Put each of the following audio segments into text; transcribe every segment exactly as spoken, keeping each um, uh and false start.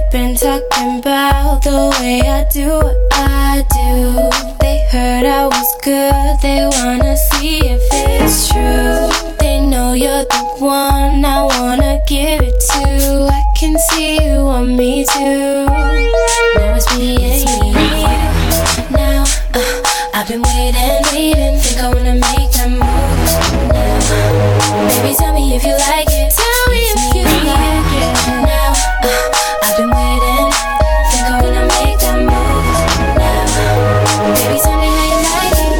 been talking about the way I do what I do. They heard I was good, they wanna see if it's true. They know you're the one I wanna give it to. I can see you want me too. Now it's me and you. Now, uh, I've been waiting, waiting. Think I wanna make that move now. Baby, tell me if you like it. Tell me if you like it. Now, uh, I've been waiting. Think I wanna make that move now. Baby, tell me how you like it.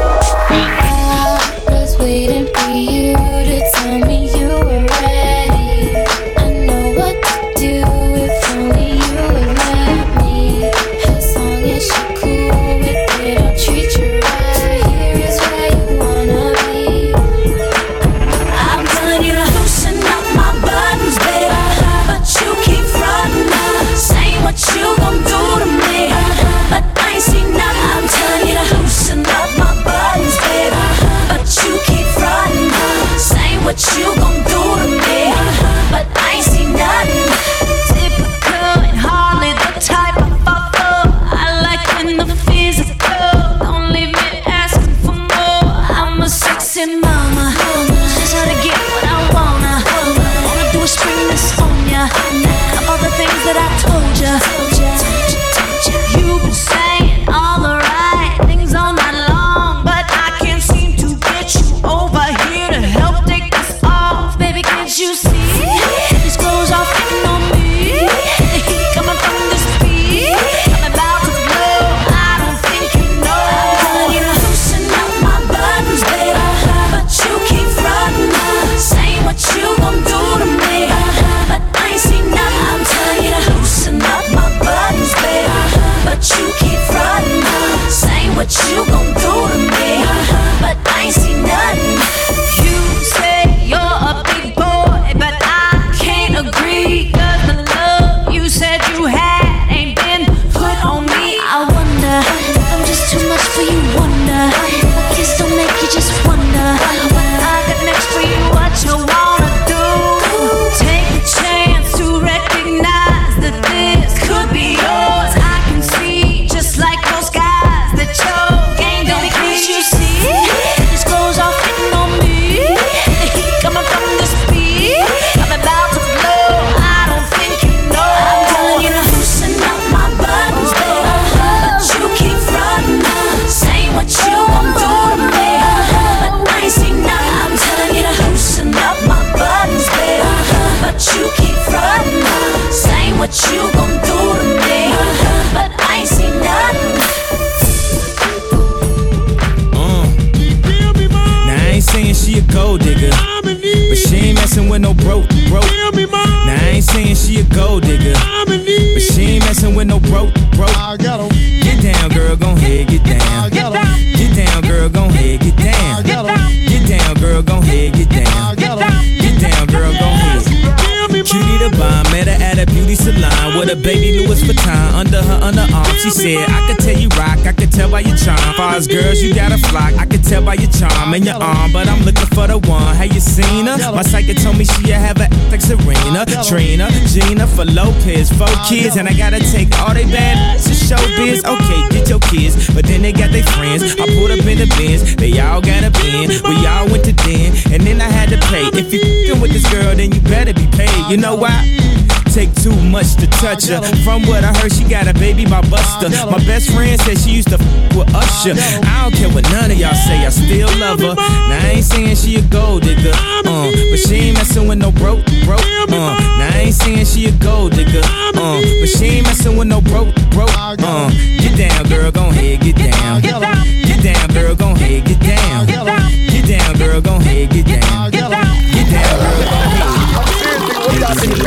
I was waiting for you to tell me you were ready. I know what to do if only you would let me. As long as you're cool with it, I'll treat you right. Here is where you wanna be. I'm telling you to loosen up my buttons, baby, but you keep frontin', saying what you gon' do to me, but I ain't seen nothing. I'm telling you to loosen up my buttons, baby, but you keep frontin', saying what you gon' do to me, but I ain't seen nothing. Typical and hardly the type I fall for. I like when the physical, don't leave me asking for more. I'm a sexy mama, just how to get what I wanna. Wanna do is spring this on ya, all the things that I told ya. You've been saying all the right things all night long, but I can't seem to get you over here to help take this off. Baby, can't you see? These clothes are fitting on me. The heat coming from the speed, I'm about to blow. I don't think you know. I'm telling you to loosen up my buttons, baby, but you keep frontin', saying what you gon' do to me, but I ain't seen nothing. I'm telling you to loosen up my buttons, baby, but you keep frontin', saying what you gon' do to me, but I ain't seen nothing. You say you're a big boy, but I can't agree, 'cause the love you said you had ain't been put on me. I wonder if I'm just too much for you, wonder. My kiss don't make you just wonder what I got next for you, what you wanna do. Take a chance to recognize that this could be yours. I can see, just like those guys, that your game don't please. You see, these clothes are fitting on me. The heat coming from the speed, I'm about to blow. I don't think you know. I'm telling you to loosen up my buttons, baby, but you keep frontin', saying what you gon' do to me, but I ain't seen nothing. I'm telling you to loosen up my buttons, baby, but you keep frontin', saying what you gon' do to me, but I ain't seen nothing. Uh. Now I ain't saying she a gold digger, but she ain't messing with no broke, broke. Now I ain't saying she a gold digger, but she ain't messing with no broke, broke. Get down, girl, gon' head, get down. Get down, girl, gon' head, get down. Get down, girl, gon' head, get down. Get down, girl, gon' head. Cutie the bomb, met her at a beauty salon with a baby Louis Vuitton under her underarm. She said, I could tell you rock, I could tell by your charm. Far as girls, you got a flock, I could tell by your charm and your arm, but I'm looking for the one. Have you seen her? My psychic told me she have a like Serena, Trina, Gina, for Lopez, four kids, and I gotta take all they bad to showbiz. Okay, get your kids, but then they got their friends. I pulled up in the Benz, they all got a bin. We all went to den, and then I had to pay. If you f***ing with this girl, then you better be paid. You know why? Take too much to touch her. From what I heard, she got a baby by Buster. My best friend said she used to f with Usher. I don't care what none of y'all say, I still love her. Now I ain't saying she a gold digger, uh, but she ain't messing with no broke, broke. Uh, now I ain't saying she a gold digger, uh, but she ain't messing with no broke, broke. Uh, get down, girl, gon' head, get down. Get down, girl, gon' head, get down. Get down, girl, gon' head, get down. Get down, girl, gon' head. Hey baby,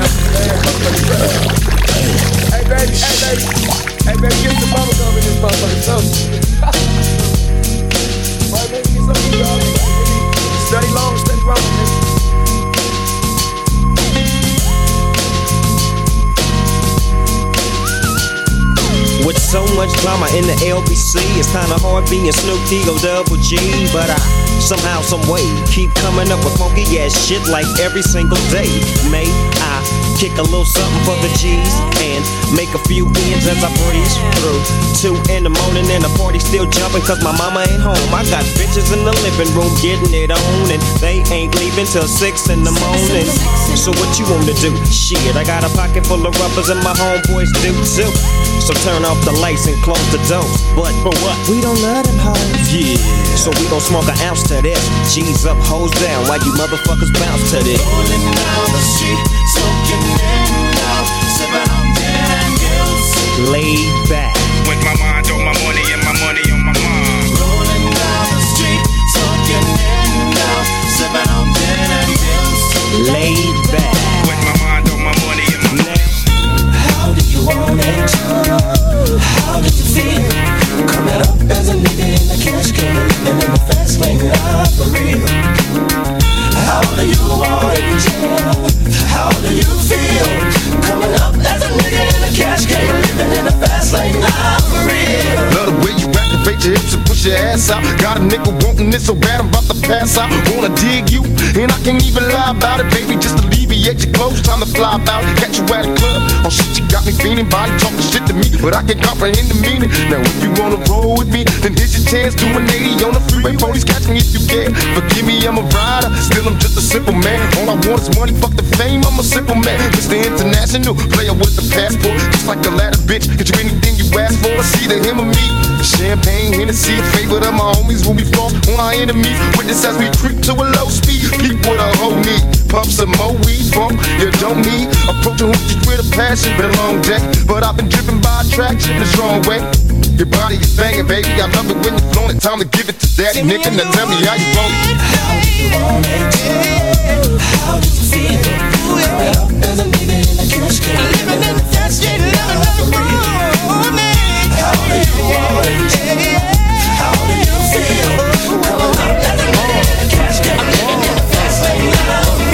hey baby, hey baby, get some bubble gum in this motherfucker, so. Boy, baby, get some of y'all. Steady long, steady rolling, nigga. With so much drama in the L B C, it's kinda hard being Snoop D O Double G, but I Somehow, some way, keep coming up with funky ass shit like every single day. May I kick a little something for the G's and make a few ends as I breeze through. Two in the morning and the party still jumping cause my mama ain't home. I got bitches in the living room getting it on and they ain't leaving till six in the morning. So what you wanna do? Shit, I got a pocket full of rubbers and my homeboys do too. So turn off the lights and close the door. But for what? We don't love them hoes. Yeah. So we gon' smoke an ounce to this. G's up, hoes down, while you motherfuckers bounce to this. Rolling down the street, smoking in now, sipping on gin and gills. Laid back. With my mind on my money and my money on my mind. Rolling down the street, smoking in now, sipping on gin and gills. Laid back. With my mind on my money and my money. How do you want it? How did you feel? Coming up as a nigga in the cash can and in the fast lane life for real. How do you want it? How do you feel? Coming up as a nigga in the cash can living in the fast lane life for real. Love the way you activate your hips and push your ass out. Got a nigga wanting it so bad I'm about to pass out. Wanna dig you, and I can't even lie about it, baby. Just alleviate your clothes, time to fly out. Catch you at a club, oh shit, you got me feeling. Body talking shit to me, but I can't comprehend the meaning. Now if you wanna roll with me, then here's your chance. Do an eighty on the freeway, police catch me if you can. Forgive me, I'm a rider, still I'm just a simple man. All I want is money, fuck the fame, I'm a simple man. Mister International, player with the passport. Just like the ladder, bitch, get you anything you ask for. It's either him or me. Champagne, Hennessy, favorite of my homies when we fall on our enemies. Witness as we creep to a low speed. Peep what a hoe need. Pump some more weed, funk, you don't need. Approaching hoochies with a passion, been a long day. But I've been driven by attraction in a strong way. Your body is banging, baby. I love it when you're flowing. Time to give it to daddy, nigga. Now tell me how you want it. How do you want it? How did you feel? Coming up as a nigga in the cash can living in the fast lane life for real. How do you want it? How do you feel? Coming up as a nigga in the cash can living in the fast lane life for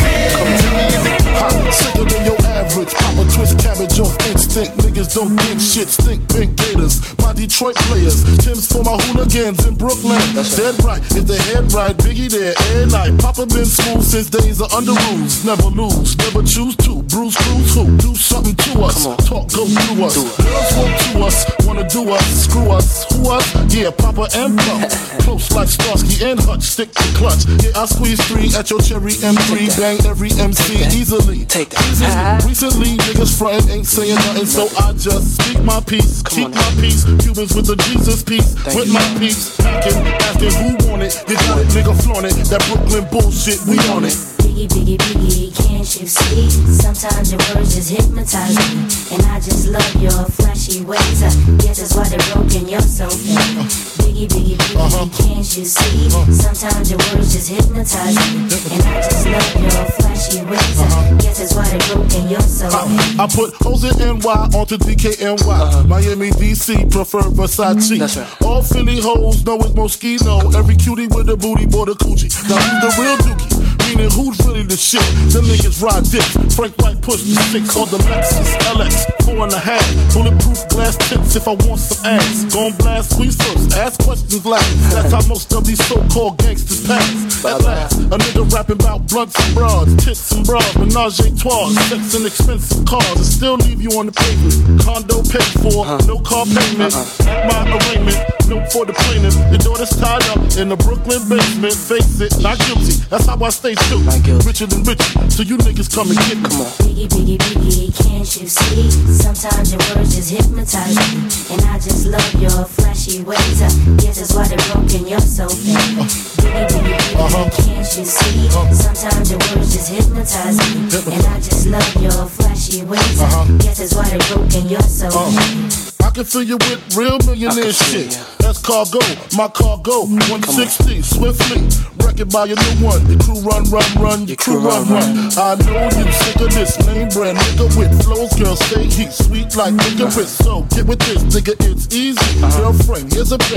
real. Sicker than your average, pop a twist cabbage off instinct. Niggas don't think shit, stink pink gators. My Detroit players, Tim's for my hooligans in Brooklyn. Dead right, if they head right, Biggie there, and night. Papa been school since days of under rules. Never lose, never choose to. Bruce Cruz who? Do something to us. Talk goes through us. Girls want to us, wanna do us, screw us. Who us? Yeah, Papa and Pump. Close like Starsky and Hutch, stick to clutch. Yeah, I squeeze three at your cherry M three. Bang every M C easily. Take that. Recently, niggas frontin' ain't saying nothing, so I just speak my peace, keep my peace. Cubans with the Jesus peace, with my peace. Packing, asking who want it. You got it, nigga, flaunt it. That Brooklyn bullshit, we on it. Biggie, biggie, biggie, can't you see? Sometimes your words just hypnotize me, and I just love your flashy ways. I guess that's why they're broken, you're so fake. Biggie, biggie, biggie, uh-huh. Can't you see? Sometimes your words just hypnotize me, and I just love your flashy ways. I guess that's why they're broken, you're so fake. I, I put O's in N Y onto D K N Y. Uh-huh. Miami, D C, prefer Versace. That's right. All Philly hoes know it's Moschino. Every cutie with a booty, bought a coochie. Now who's the real dookie? Meaning who's really the shit? Them niggas ride dicks. Frank White push the six on the Lexus L X four and a half. Bulletproof glass tips if I want some ass. Gon' blast, squeeze first, ask questions last. That's how most of these so-called gangsters pass. At last, a nigga rapping about blunts and bras, tits and bras, menage a trois, sex and expensive cars, and still leave you on the pavement. Condo paid for, no car payment. At my arraignment, note for the plaintiff. Your daughter's tied up in the Brooklyn basement. Face it, not guilty. That's how I stay true. Richer than richer, so you niggas come and get me. Come on. Biggie, biggie, biggie, can't you see? Sometimes your words just hypnotize me, and I just love your flashy ways. I guess that's why they're broken, you're so fake. Biggie, biggie, biggie, uh-huh. Can't you see? Sometimes your words just hypnotize me, and I just love your flashy ways. I guess that's why they're broken, you're so fake. I can fill you with real millionaire shit. That's cargo, my cargo, one sixty, swiftly. Wreck it by your new one. Your crew run, run, run, your crew run, run. I know you sick of this name brand nigga with flows, girl, stay heat, sweet like licorice. So get with this, nigga, it's easy. Girlfriend, here's a bit.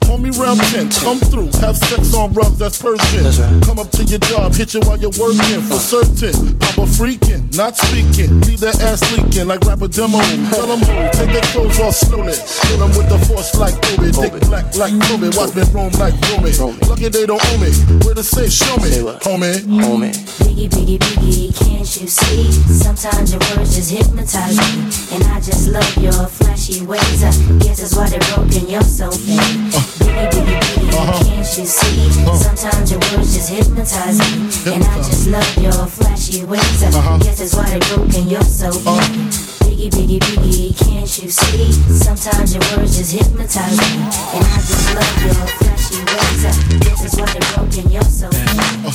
Call me round ten, come through, have sex on rugs, that's Persian. That's right. Come up to your job, hit you while you're working, for certain. Papa freaking, not speaking, leave that ass leaking like rapper demo. Tell them who, take their clothes off slowly. Kill them with the force like Obi, dick black like Kobe, watch me roam like Romy. Lucky they don't owe me, where to say show me, homie, homie. Biggie, biggie, biggie, can't you see? Sometimes your words just hypnotize me, and I just love your flashy ways. I guess that's why they're broken, you're so bad. Biggie, biggie, biggie, uh-huh. Can't you see? Uh-huh. Sometimes your words just hypnotize me, uh-huh. And I just love your flashy ways. I uh-huh. guess that's why they're broken, you're so bad. Uh-huh. Biggie, biggie, biggie, can't you see? Sometimes your words just hypnotize me, and I just love your flashy ways. I guess that's why they're broken, you're so bad.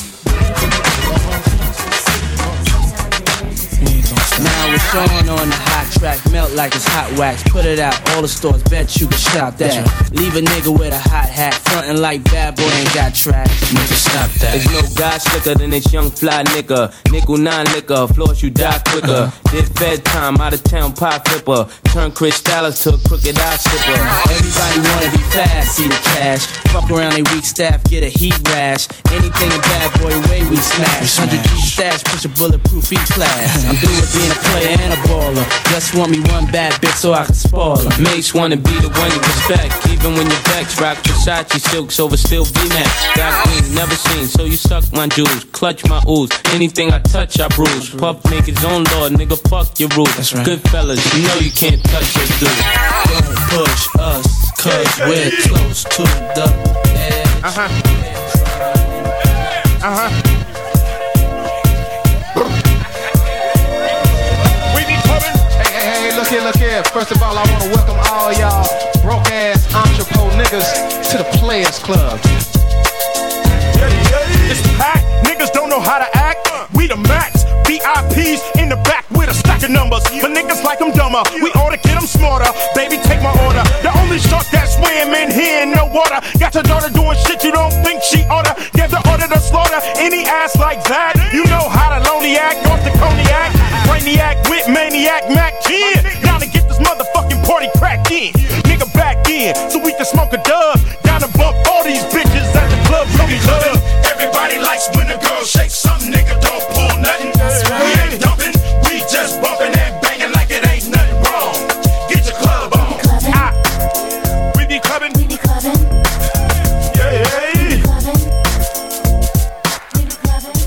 Now it's on on the hot track, melt like it's hot wax. Put it out, all the stores, bet you can shop that. Leave a nigga with a hot hat, frontin' like bad boy ain't got tracks. Nigga, stop that. There's no guy slicker than this young fly nigga. Nickel nine liquor, floors you die quicker. Did fed time, out of town pie flipper. Turn Chris Dallas to a crooked eye slipper. Everybody wanna be fast, see the cash. Fuck around they weak staff, get a heat rash. Anything a bad boy way we smash. Hundred deep stash, push a bulletproof E-class. I'm through with being a player and a baller. Just want me one bad bitch so I can spoil her. Mates wanna be the one you respect, even when you're vexed. Rock Versace silks over still V-Max. Got queen, never seen, so you suck my jewels. Clutch my ooze, anything I touch I bruise. Puff make his own law, nigga fuck your rules. That's right. Good fellas, you know you can't touch your dude. Don't push us, cause we're close to the edge. Uh-huh. Uh-huh. Look here, look here. First of all, I want to welcome all y'all broke ass entrepot niggas to the Players Club. Yeah, yeah. It's packed. Niggas don't know how to act. We the max. V I Ps in the back with a stack of numbers. For niggas like them dumber, we ought to get them smarter. Baby, take my order. The only shark that swim in here in no water. Got your daughter doing shit you don't think she oughta. Give the order to slaughter any ass like that. You know how to lonely act off the cognac. Brainiac with maniac Mac ten. Down to get this motherfucking party cracked in. Nigga back in so we can smoke a dub. Down to bump all these bitches at the club. club. Everybody likes when the girl shakes something. Nigga don't pull nothing. We ain't dumping, we just bumping and banging like it ain't nothing wrong. Get your club on. Ah. We be clubbing. We be clubbing. Yeah, yeah. We be clubbing. We be clubbing.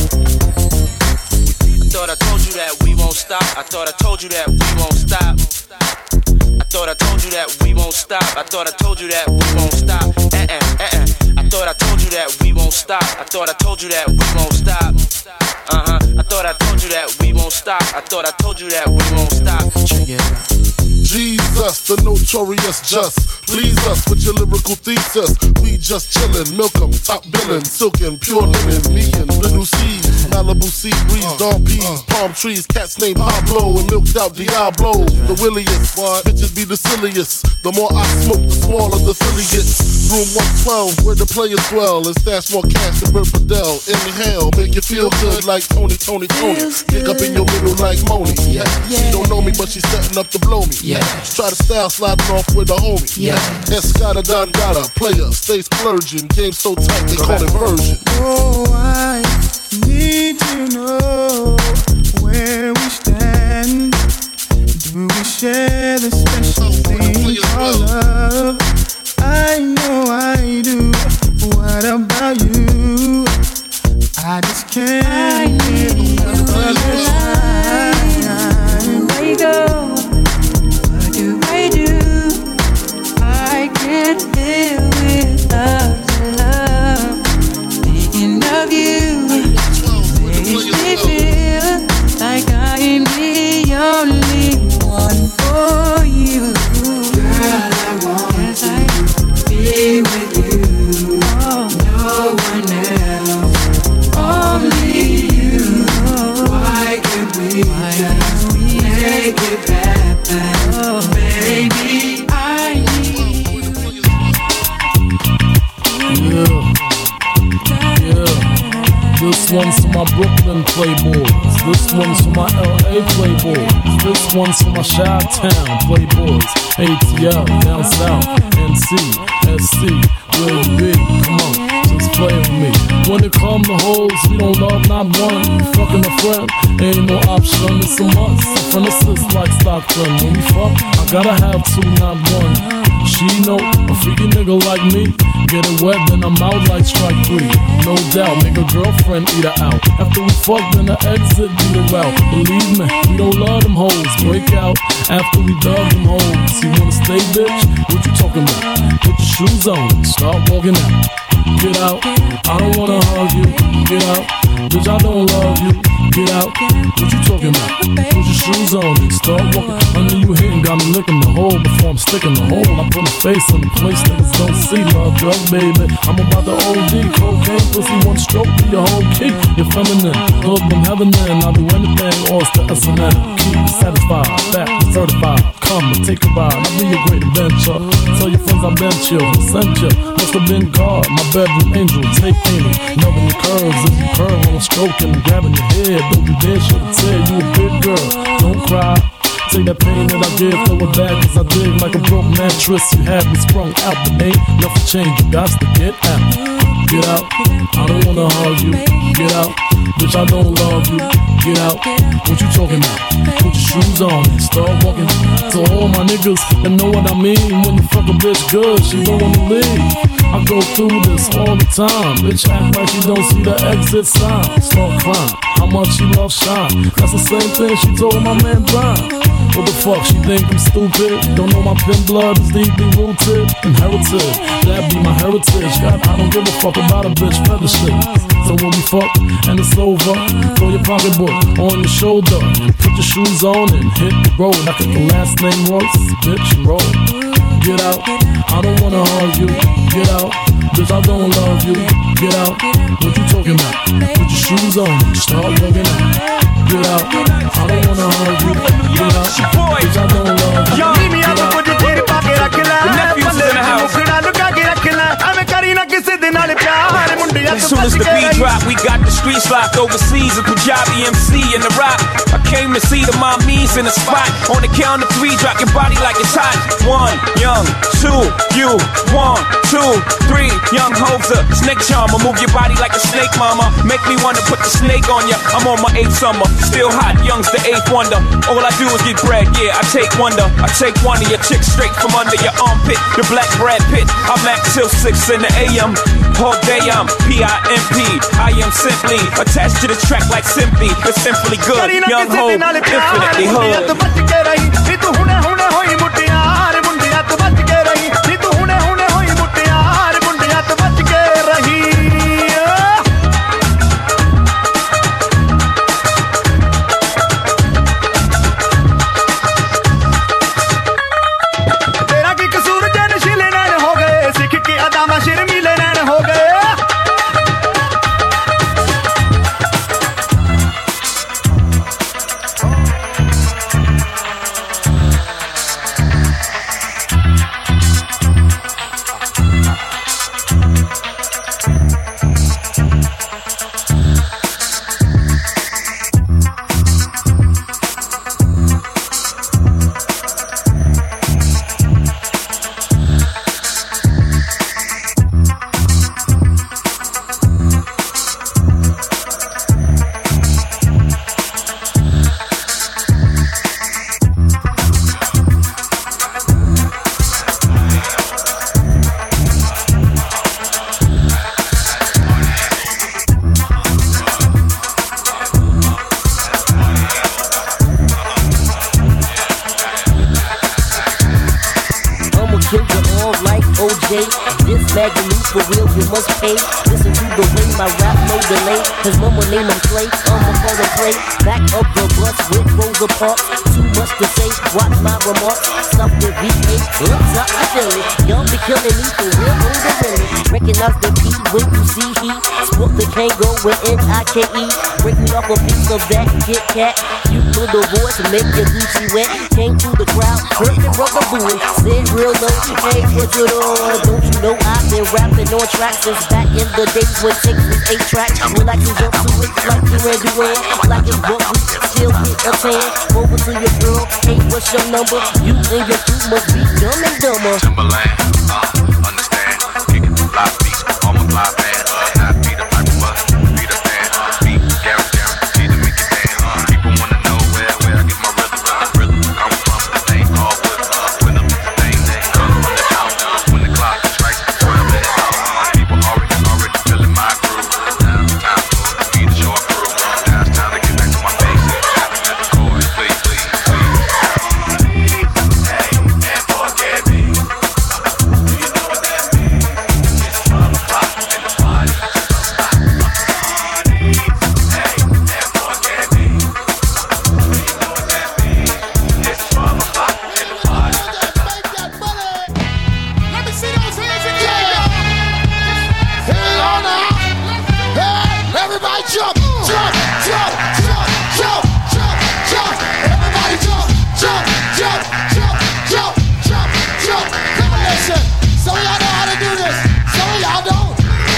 I thought I told you that we won't stop. I thought I told you that we won't stop. I thought I told you that we won't stop. I thought I told you that we won't stop. Uh-uh, uh-uh. I thought I told you that we won't stop. I thought I told you that we won't stop. Uh-huh. I thought I told you that we won't stop. I thought I told you that we won't stop. Check it out. Jesus, the notorious just. Please us with your lyrical thesis. We just chillin', milk 'em, top billin', silkin', pure linen, me and little seeds, Malibu sea breeze, dawn peas, palm trees, cats named Pablo and milked out Diablo. The williest, bitches be the silliest. The more I smoke, the smaller the silly gets. Room one twelve, where the players dwell, and stash more cash than Bert Fidel. Inhale, make you feel good like Tony, Tony, Tony. Pick up in your middle like Moni. Yeah. She don't know me, but she's setting up to blow me. Yeah. Try to style sliding off with a homie. Yeah. Escada Don Gata, player, stay splurging. Game so tight, they call it version. Oh, I need to know where we stand. Do we share the special thing called love? I know I do. What about you? I just can't get enough of this time. Where you go? What do I do? I can't live without your love. Thinking of you makes me feel like I am the only one for you. Girl, I want to be with you. No one else, only you. Why can't we This one's for my Brooklyn playboys. This one's for my L A playboys. This one's for my Chi-Town playboys. A T L, down south, N C, S C, where you be? Come on, just play with me. When it come to hoes, we don't love not one. We fucking a friend, ain't no option, it's a must. A friend assists like Stockton. When we fuck, I gotta have two, not one. She know a freaky nigga like me. Get it wet, then I'm out like strike three. No doubt, make a girlfriend eat her out. After we fuck, then the exit be the route. Believe me, we don't love them hoes. Break out after we dug them hoes. You wanna stay, bitch? What you talking about? Put your shoes on, start walking out. Get out, I don't wanna hug you. Get out, bitch, I don't love you. Get out, what you talking about? Put your shoes on and start walking. I know you hitting, got me licking the hole before I'm sticking the hole. I put my face in the place niggas don't see. Love drug, baby, I'm about to O D. Cocaine, pussy, one stroke, be your whole key. You're feminine, hood from heaven then. I'll do anything, all to S and M. Keep you satisfied, back certified. Come and take a ride, I'll be a great adventure. Tell your friends I've been chill, sent you. Must have been God, my bedroom angel, take anal. Loving your curves as you curl while I'm stroking and grabbing your head. Don't you dare shed a tear, you a big girl, don't cry. Take that pain that I give, throw it back cause I dig like a broke mattress. You had me sprung out, but ain't nothing changed, you got to get out. Get out, I don't wanna hug you. Get out, bitch, I don't love you. Get out, what you talking about? Put your shoes on and start walking. To all my niggas that know what I mean. When you fuck a bitch good, she don't wanna leave. I go through this all the time. Bitch act like she don't see the exit sign. Start crying, how much she loves shine. That's the same thing she told my man Brian. What the fuck, she think I'm stupid? Don't know my pin blood is deeply rooted. Inherited, that be my heritage. God, I don't give a fuck about a bitch feather shit. So when we fuck and it's over, throw your pocketbook on your shoulder and put your shoes on and hit the road. I got the last name Royce, bitch, roll. Get out, I don't wanna hug you. Get out, bitch, I don't love you. Get out, what you talking about? Put your shoes on and start walking out. Get out, I don't wanna hug you. Get out, bitch, I don't love you. Meet me up with the tear pocket, I kill her. The nephew's in the house. As soon as the beat drop, we got the streets locked overseas. A Punjabi M C in the rock. I came to see the mommies in the spot. On the count of three, drop your body like it's hot. One, young, two, you. One, two, three, young hoser. Snake charmer, move your body like a snake, mama. Make me wanna put the snake on ya. I'm on my eighth summer, still hot, young's the eighth wonder. All I do is get bread, yeah, I take wonder. I take one of your chicks straight from under your armpit. The black Brad Pitt, I'm at till six in the A M. All day I'm P I M P. I am simply attached to the track like simply. It's simply good, young ho, infinitely hood. For real, you must pay. Listen to the way my rap, no delay. Cause mama name him Clay, I'ma call him Clay. Back up the bus with Rosa Parks. Too much to say, watch my remarks. Stuff the V eight, looks up the Philly. Y'all be killing me for real, on the really. recognize the P when you see heat. Sport the Kango with N I K E. Break me off a piece of that Kit Kat. You put the voice and make your Gucci wet. Came through the crowd, heard the rubber booing. Said real low, hey, put it on. Don't you know I've been rapping on tracks since back in the days when tapes was eight tracks. Relaxing up to it like you and Duane. Like it's what we still get a tan. Over to your girl, hey, what's your number? You and your crew must be dumb and dumber. Timberland, uh, understand. Kicking the fly beats, all my fly bands. Not be the piper, but be the fan. Beat, Gary, guaranteed to make it dance. People wanna know where, where I get my rhythm. Rhythm come from the thing called with rhythm. Thing that comes from the house. When the clock strikes twelve minutes out, people already, already feeling my groove. Now it's time for me to show up through. Now it's time to get back to my basics. At the chorus, please, please, please. Hey, and forget me. Do you know what that means? It's twelve o'clock in the party. Hey, and forget me. Do you know what that means? It's twelve o'clock in the party. Let me see those hands again, y'all. Hey, on now. Hey, everybody jump, jump, jump, jump, jump, jump, jump. Everybody jump, jump, jump, jump, jump, jump, jump. Come on, listen. Some of y'all know how to do this. Some of y'all don't.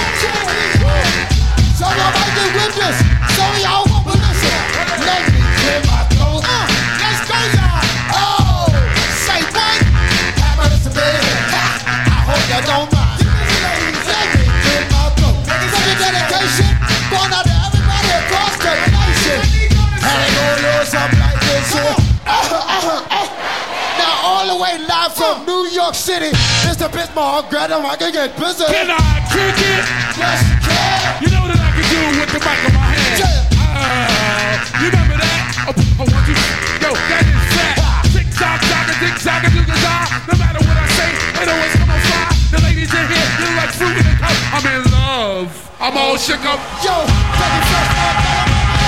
Some of y'all might get with this. Some of y'all won't, but listen. Let me clear my throat. Uh, let's go, y'all. Oh, say what? Have us a bit. I hope you don't mind. Let me clear my throat. Such a dedication going out to everybody across the nation. And they gonna do something like this here. Uh, uh, uh. Now all the way live from New York City, Mister Bismarck, Greta, I can get busy. Can I kick it? Yes, you can. You know what I can do with the mic in my hand? Uh, you remember that? Oh, oh, what you, yo, that is fat. Tick tock, tock, a tick tock, a tick tock. No matter what I say, they always come on fly. The ladies in here, you like fruit in the cup. I'm in love. I'm all shook up. Yo, take it first, man.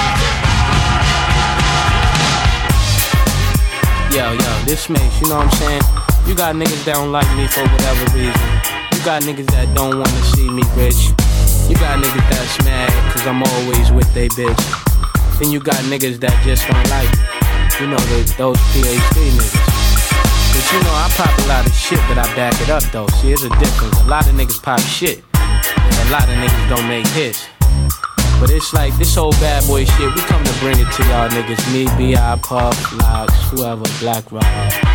Yo, yo, this makes, you know what I'm saying? You got niggas that don't like me for whatever reason. You got niggas that don't wanna see me rich. You got niggas that's mad cause I'm always with they bitch. Then you got niggas that just don't like me. You know, the, those P H D niggas. But you know, I pop a lot of shit, but I back it up though. See, it's a difference. A lot of niggas pop shit, and a lot of niggas don't make hits. But it's like this whole bad boy shit, we come to bring it to y'all niggas. Me, B I, Puff, Locks, whoever, Black Rob.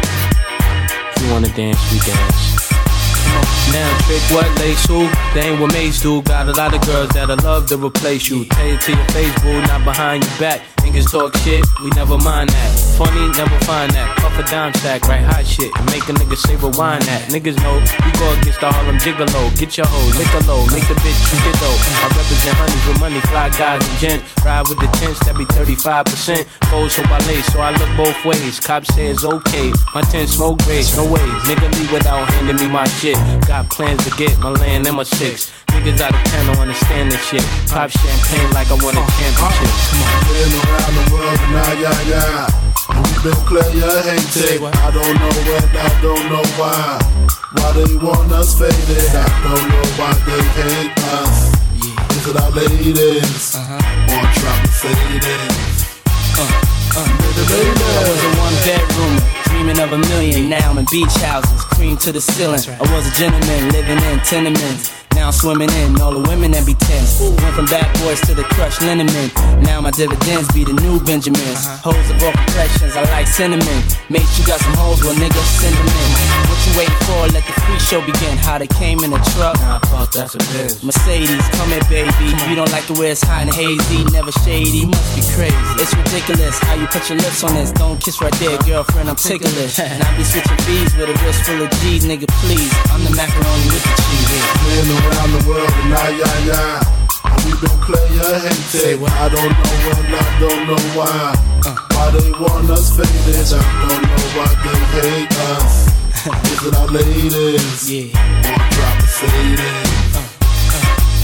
If you wanna dance, we dance. Come on. Now, trick what, lace who? They ain't what Mace do. Got a lot of girls that'll love to replace you. Tell it to your face, boo, not behind your back. Niggas talk shit, we never mind that. Funny, never find that. Puff a dime stack, write hot shit, and make a nigga say rewind that. Niggas know we go against the Harlem Gigolo. Get your hoe, lick a low, make the bitch treat it though. I represent honeys with money, fly guys and gent. Ride with the tents, that be thirty-five percent. Foes so I lay, so I look both ways. Cop says okay, my tent smoke grades, no way. Nigga leave without handing me my shit. Got plans to get my land and my six. Niggas out of town don't understand this shit. Pop champagne like I won a championship. Come on. Been around the world and now, yeah, yeah. And we been player hated. I don't know when, I don't know why. Why they want us faded. I don't know why they hate us. Yeah. Is it our ladies? Uh-huh. Or trying to say this? Uh. Uh, I was a one bedroom, dreaming of a million. Now I'm in beach houses, cream to the ceiling. I was a gentleman living in tenements. Now I'm swimming in all the women that be tense. Went from bad boys to the crushed liniment. Now my dividends be the new Benjamins. Hoes of all complexions, I like cinnamon. Mate, you got some hoes, well nigga, send them in. What you waiting for? Let the free show begin. How they came in a truck. Nah, fuck, that's a bitch. Mercedes, come here, baby. You don't like the way it's hot and hazy, never shady. Must be crazy. It's ridiculous how you put your lips on this. Don't kiss right there, girlfriend, I'm ticklish. And I be switching B's with a wrist full of G's, nigga, please. I'm the macaroni with the cheese. Playing around the world and now, yeah, yeah. We been player hated. I don't know when, I don't know why. Uh. Why they want us faded. I don't know why they hate us. Is it our ladies? Yeah. Or drop a Sadie? Uh. Uh. Uh.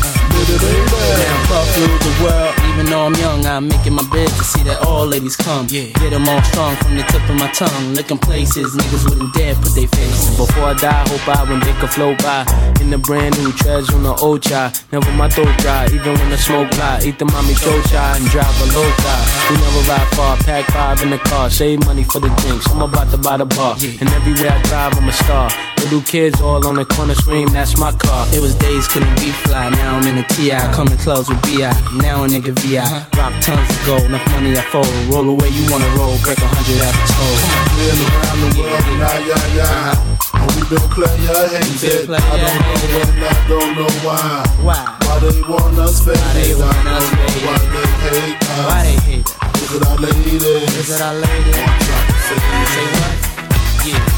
Now puff rule the world, even though I'm young, I'm making my bed to see that all ladies come. Yeah, get them all strong from the tip of my tongue. Looking places niggas wouldn't dare put their faces. Before I die, hope I when they could flow by. In the brand new treasure on the old chai. Never my throat dry, even when the smoke fly. Eat the mommy show chai and drive a low tie. We never ride far, pack five in the car. Save money for the drinks, I'm about to buy the bar. And everywhere I drive, I'm a star. Little kids all on the corner scream, that's my car. It was days couldn't be fly, now I'm in a T I. Coming clubs with B I, now a nigga V I. Rock tons of gold, enough money I fold. Roll away, you wanna roll, break a hundred at the toll. Been around the world, nah, yeah, yeah. And we been player hated. I don't know when, I don't know why. Why? Why they want us faded? Why they want us faded? Why they hate us? Why they hate us? Is it our ladies? Is it our ladies? Say what? Yeah.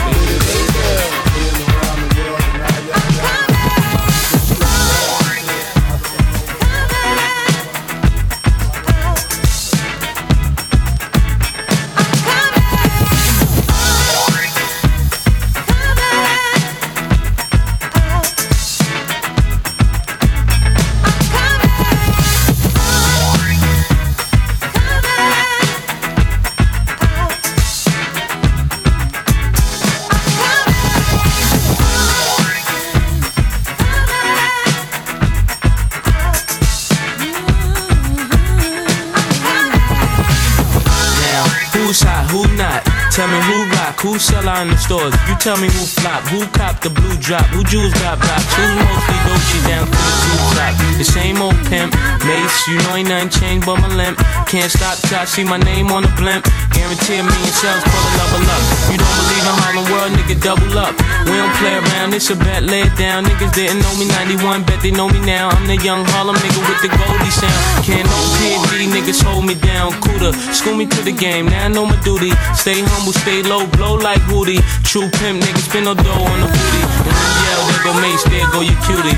Tell me who rock, who sell out in the stores. You tell me who flop, who cop the blue drop, who jewels got blocks, who mostly Dolce down to the two top. The same old pimp, Mace, you know ain't nothing changed but my limp. Can't stop till I see my name on the blimp. Guarantee a million sales for the level up. You don't believe in Harlem World, nigga, double up. We don't play around, it's a bet, lay it down. Niggas didn't know me ninety-one, bet they know me now. I'm the young Harlem nigga with the Goldie sound. Can't no P and D, niggas hold me down. Cooler, school me to the game, now I know my duty. Stay humble, stay low, blow like Woody. True pimp, niggas spin no dough on the booty. And then yell, there go Mace, there go your cutie.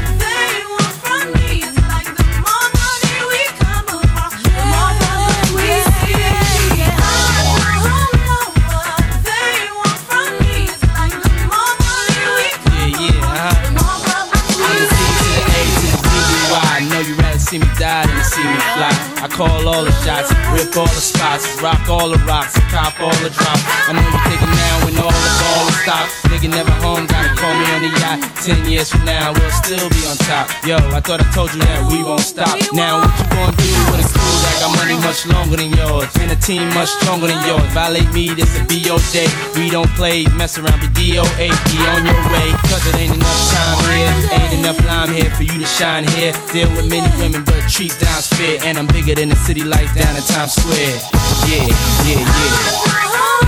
See me die than to see me fly. I call all the shots, rip all the spots, rock all the rocks, cop all the drops. I know you take it now when all the ball is stopped. Nigga never home, gotta call me on the yacht. Ten years from now, we'll still be on top. Yo, I thought I told you that we won't stop. Now what you gonna do with a crew that got money much longer than yours, and a team much stronger than yours? Violate me, this a B O day. We don't play, mess around, be D O A. Be on your way, cause it ain't enough time here. Ain't enough lime here for you to shine here. Deal with many women, but treat down's fair. And I'm bigger than the city lights down in Times Square. Yeah, yeah, yeah.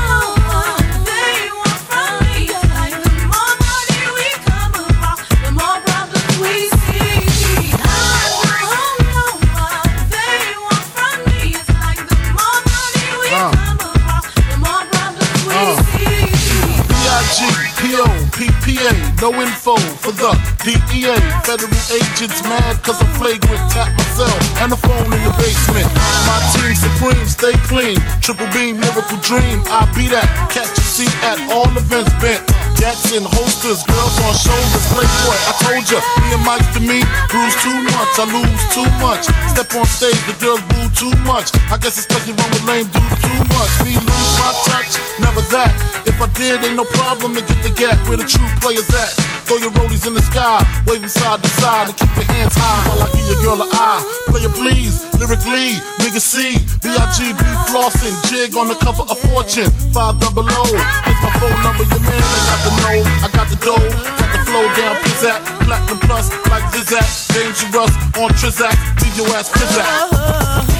P P A, no info for the D E A. Federal agents mad cause I'm flagrant. Tap myself and the phone in the basement. My team supreme, stay clean. Triple beam, miracle dream. I be that. Catch a seat at all events bent. Gats in holsters, girls on shoulders. Playboy, I told ya, me and Mike to me, bruise too much, I lose too much. Step on stage, the girls boo too much. I guess it's cause you run with lame dudes too much. Me lose my touch, never that. If I did, ain't no problem to get the gap where the true players at. Throw your rollies in the sky, waving side to side, and keep your hands high while I give your girl an eye. Player please, lyrically, nigga C, B I G B flossing, jig on the cover of Fortune, five double O. Here's my phone number, your man, I got the know, I got the dough, got the flow down, pizzazz, platinum plus, like Zizak, dangerous on Trizak, leave your ass pizzazz.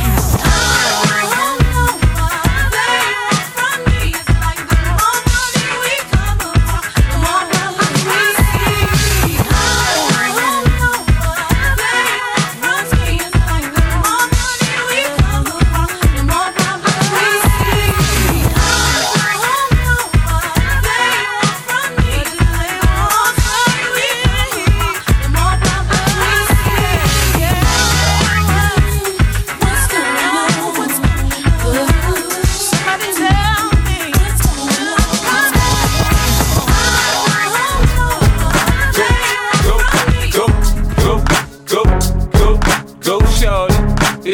What's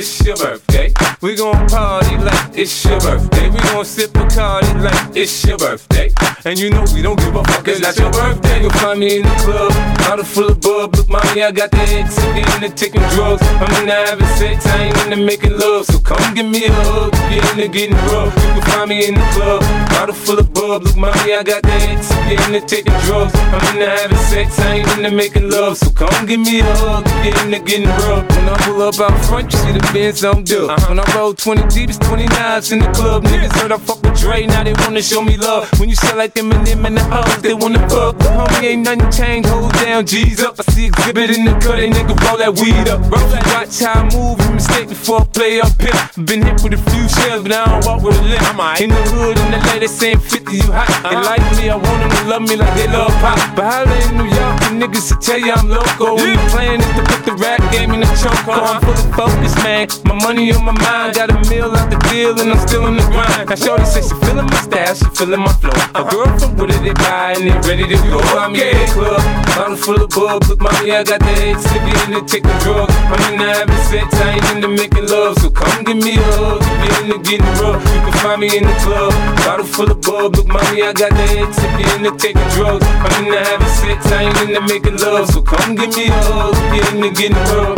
it's your birthday. We gon' party like it's your birthday. We gon' sip Bacardi like it's your birthday. And you know we don't give a fuck, it's not your birthday. You'll find me in the club, bottle full of bub. Look, mommy, I got the X, I'm into taking drugs. I'm into having sex, I ain't into making love. So come give me a hug, get into getting rough. You can find me in the club, bottle full of bub. Look, mommy, I got the X, I'm into taking drugs. I'm into having sex, I ain't into making love. So come give me a hug, get into getting rough. When I pull up out front, you see the Benz on dub. Uh-huh. When I roll twenty deep, it's twenty-nines in the club. Niggas heard I fuck with Dre, now they wanna show me love. When you sell like them and them and the hoes, they wanna fuck. Homie, ain't nothing changed, hold down, G's up. I see exhibit in the cut, they nigga roll that weed up. Bro, watch how I move, and mistake before I play up here. Been hit with a few shells, but I don't walk with a limp. In the hood, in the lady saying fifty, you hot. And like me, I want them to love me like they love pop. But holla in New York, the niggas to tell you I'm loco. And the plan is to put the rap game in the choke on. I'm fully focused, man. My money on my mind, got a meal out the deal, and I'm still in the grind. Now shorty say she feeling my style, she feeling my flow. A girl from Wooded, they buy and they ready to go. I'm in the club, bottle full of bub. Look, mommy, I got the X, if you into taking drugs. I'm into having sex, I ain't into making love. So come give me a hug, if you into getting rough. You can find me in the club, bottle full of bub. Look, mommy, I got the X, if you into taking drugs. I'm into having sex, I ain't into making love. So come give me a hug, if you into getting rough.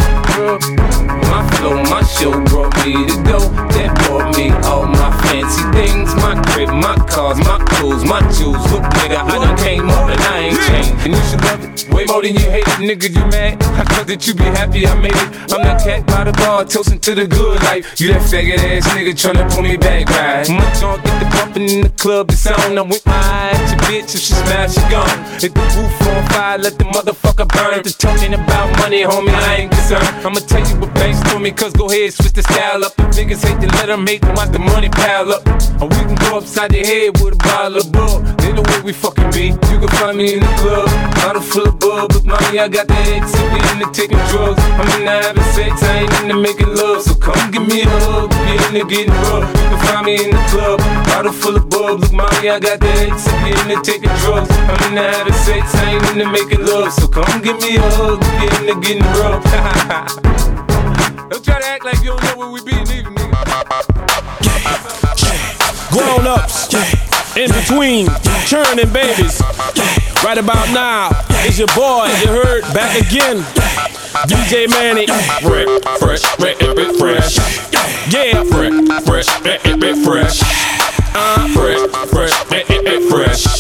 My flow, my show brought me to go. That brought me all my fancy things. My crib, my cars, my clothes, my jewels. Look, nigga, I done came up and I ain't changed. And you should love it way more than you hate it. Nigga, you mad? I thought that you be happy I made it. I'm that cat by the bar, toasting to the good life. You that faggot ass nigga tryna pull me back, right? My junk get the bumpin' in the club, it's on. I'm with my eye at your bitch, if she smash, she gone. Hit the roof on fire, let the motherfucker burn. The talking about money, homie, I ain't concerned. I'ma tell you what banks told me, cause go ahead, switch the style up. If niggas hate to let them hate them, watch the money pile up. Or we can go upside the head with a bottle of bub. They know where we fucking be. You can find me in the club, bottle full of bub. Look, mommy, I got the X, if you into taking drugs. I'm into having sex, I ain't into making love. So come give me a hug, if you into getting rough. You can find me in the club, bottle full of bub. Look, mommy, I got the X, if you into taking drugs. I'm into having sex, I ain't into making love. So come give me a hug, if you into getting rough. Don't try to act like you don't know where we be, nigga. Grown ups, in between, churning babies. Right about now, it's your boy, you heard, back again. D J Manny, fresh, fresh, fresh, fresh. Yeah, fresh, fresh, fresh, fresh. Uh, fresh, fresh, fresh.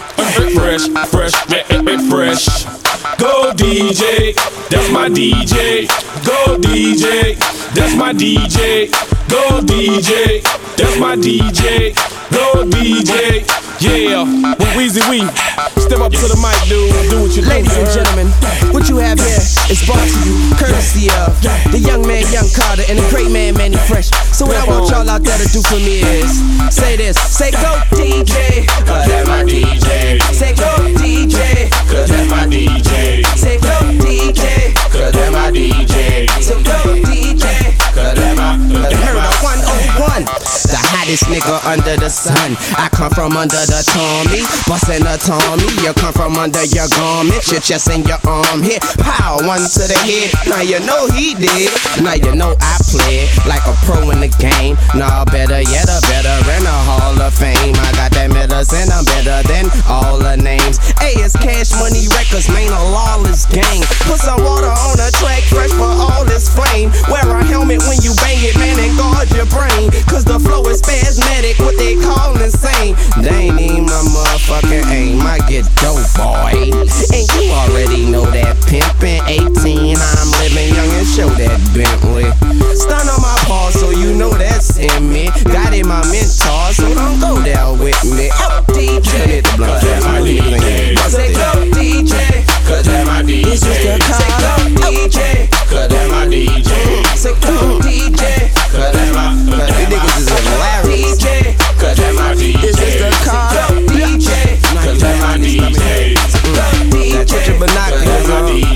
Fresh, fresh, fresh. Go D J, that's my D J. Go D J, that's my D J. Go D J, that's my D J. Go D J, yeah. With Weezy Wee, step up to the mic, dude. Do what you do. Ladies and gentlemen, what you have here is brought to you courtesy of the young man, Young Carter, and the great man, Manny Fresh. So what I want y'all out there to do for me is say this, say go D J, cause that's my D J. Say go D J, cause that's my D J. Say go D J, cause that's my D J. So go D J, cause that's my, you heard of one oh one, the hottest nigga under the sun. I come from under the Tommy, bustin' a Tommy. You come from under your garment, your chest and your arm hit. Pow, one to the head. Now you know he did. Now you know I played like a pro in the game. Nah, better yet, a veteran, a Hall of Fame. I got that medicine, I'm better than all the names. A is Cash Money Records, man, a lawless gang. Put some water on the track, fresh for all this flame. Wear a helmet when you bang it, man, and guard your brain. Cause the flow is spasmodic, what they call insane. They ain't even my motherfucking aim. I get dope, boy. And you already know that pimpin'. eighteen, I'm living young and show that Bentley. Stun on my paw, so you know that's in me. Got in my mentor, so don't go there with me. Oh, D J, cause that's my D J. Say go D J, cause that's my D J. Say go D J, cause that's my D J. Say go D J, cause that's my, these niggas is hilarious. D J, cause that's my D J. This is the car. D J, cause that's my D J. D J, put your binoculars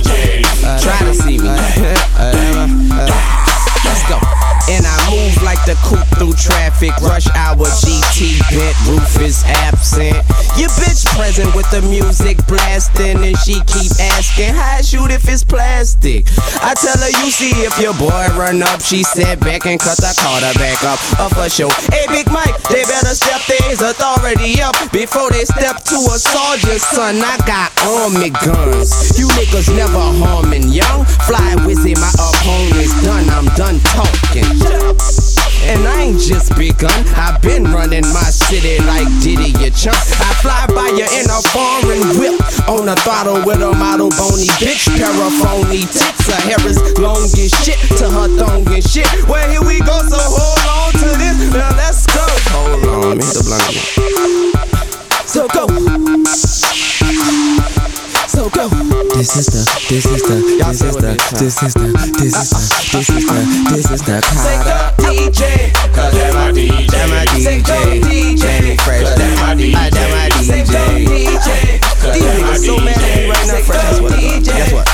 on. Try to see me. Let's go. And I move like the coupe through traffic. Rush hour G T bent, roof is absent. Your bitch present. dancing with the music blasting, and she keep asking how I shoot if it's plastic. I tell her, you see if your boy run up. She sat back and cut the quarterback up, up for show. Hey, Big Mike, they better step their authority up before they step to a soldier's son. I got army guns. You niggas never harming young. Fly wizzy, my opponent's done. I'm done talking. And I ain't just begun. I've been running my city like Diddy, you chump. I fly by you in a foreign whip, on a throttle with a model bony bitch. Paraphony tits, her hair is long as shit, to her thong and shit. Well, here we go, so hold on to this. Now let's go. Hold on, let me hit the blunt again. So go. So go. This is the, this is the, this is the, this is the, this is the, this is the, this is the Carter D J. Cause that's my D J. That's my D J. Manny Fresh. That's my D J. That's my D J. These niggas so mad at me right now, Fresh. Guess what? Guess what?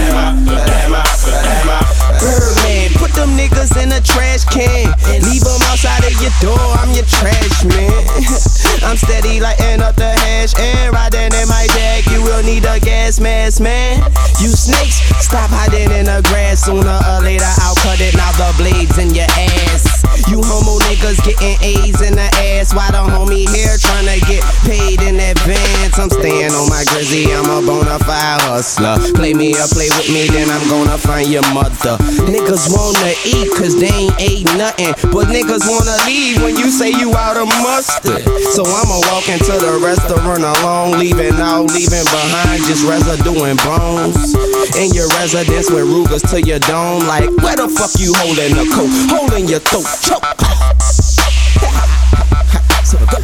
Birdman, put them niggas in a trash can. Leave them outside of your door. I'm your trash man. I'm steady lighting up the hash and riding in my jag. You will need a gas mask, man. You snakes, stop hiding in the grass. Sooner or later I'll cut it. Now the blades in your ass. You homo niggas getting A's in the ass. Why the homie here trying to get paid in advance? I'm staying on my grizzy. I'm a bona fide hustler. Play me or play with me, then I'm gonna find your mother. Niggas wanna eat cause they ain't ate nothing, but niggas wanna leave when you say you out of mustard. So I'ma walk into the restaurant alone, leaving out, leaving behind just residue and bones. In your residence with Rugers to your dome, like where the fuck you holding the coat? Holding your throat, choke. So go.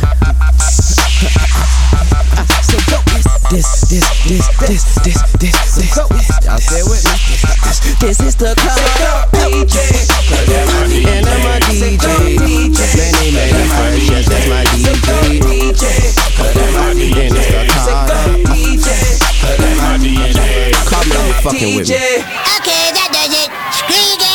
So go. This, this, this, this, this, this, this. Y'all stay with me. This is the Carter D J. And I'm a D J. Many, many fresh, yes, that's my D J. And it's the Carter D J. Call me fucking with me. Okay, that does it. Screw